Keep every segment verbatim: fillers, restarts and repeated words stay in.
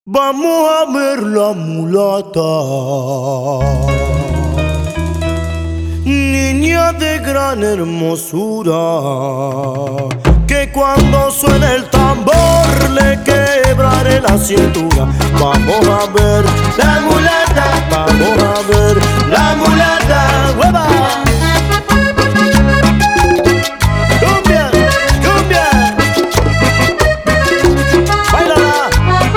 Vamos a ver la mulata, niña de gran hermosura, que cuando suene el tambor le quebraré la cintura. Vamos a ver la mulata, vamos a ver la mulata, ¡hueva! ¡Cumbia, cumbia! ¡Báilala!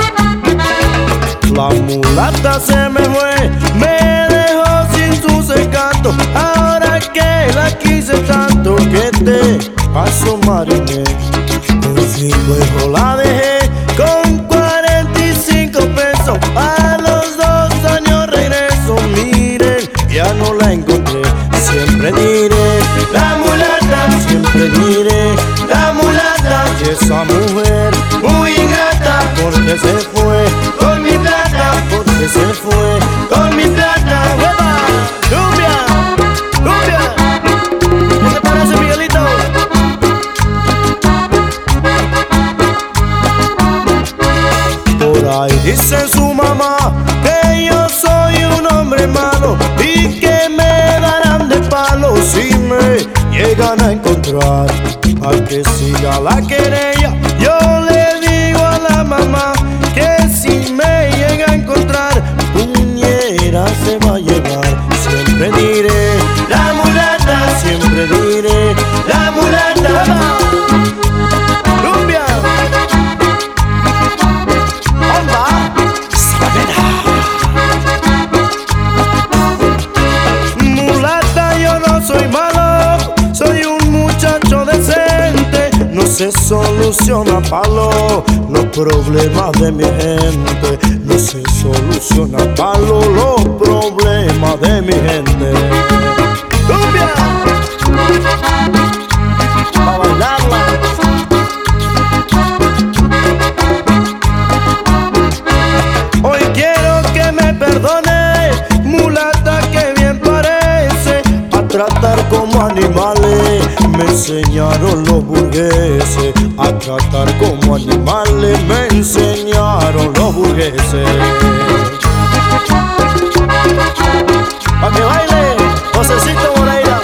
La mulata se me fue, me dejó sin sus encantos. Ahora que la quise tanto, que te paso mariné. Por cinco hijos la dejé con cuarenta y cinco pesos. A los dos años regreso, miren, ya no la encontré. Siempre diré la mulata, siempre diré la mulata. Y esa mujer muy ingrata, porque se fue con mi plata, porque se fue con mi plata. ¡Hueva! ¡Cumbia! ¡Cumbia! ¿Qué te parece, Miguelito? Por ahí dice su mamá que yo soy un hombre malo y que me darán de palo si me llegan a encontrar. Al que siga la querella, yo le digo a la mamá que si me llega a encontrar, puñera se va a llevar. Siempre diré la mulata, siempre diré la mulata. ¡Cumbia! ¡Bomba! Mulata, yo no soy malo, soy un muchacho decente. No se soluciona palo los problemas de mi gente. No se soluciona palo los problemas de mi gente. ¡Cumbia! Pa' bailarla. Hoy quiero que me perdone, mulata, que bien parece. A tratar como animales me enseñaron los burgueses. A tratar como animales me enseñaron los burgueses. Pa' que baile, Josecito Moreira.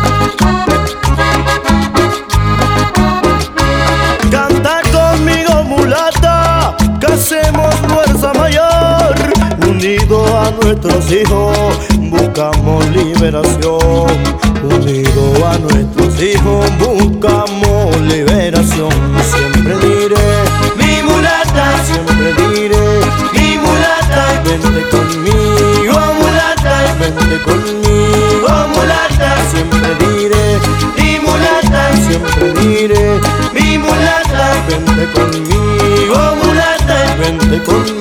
Canta conmigo, mulata, que hacemos fuerza mayor. Unido a nuestros hijos buscamos liberación. Unido a nuestros hijos buscamos liberación. Siempre diré mi mulata, siempre diré mi mulata. Y vente conmigo, mulata, y vente conmigo, mulata. Siempre diré mi mulata, siempre diré mi mulata. Y vente conmigo, mulata, y vente conmigo.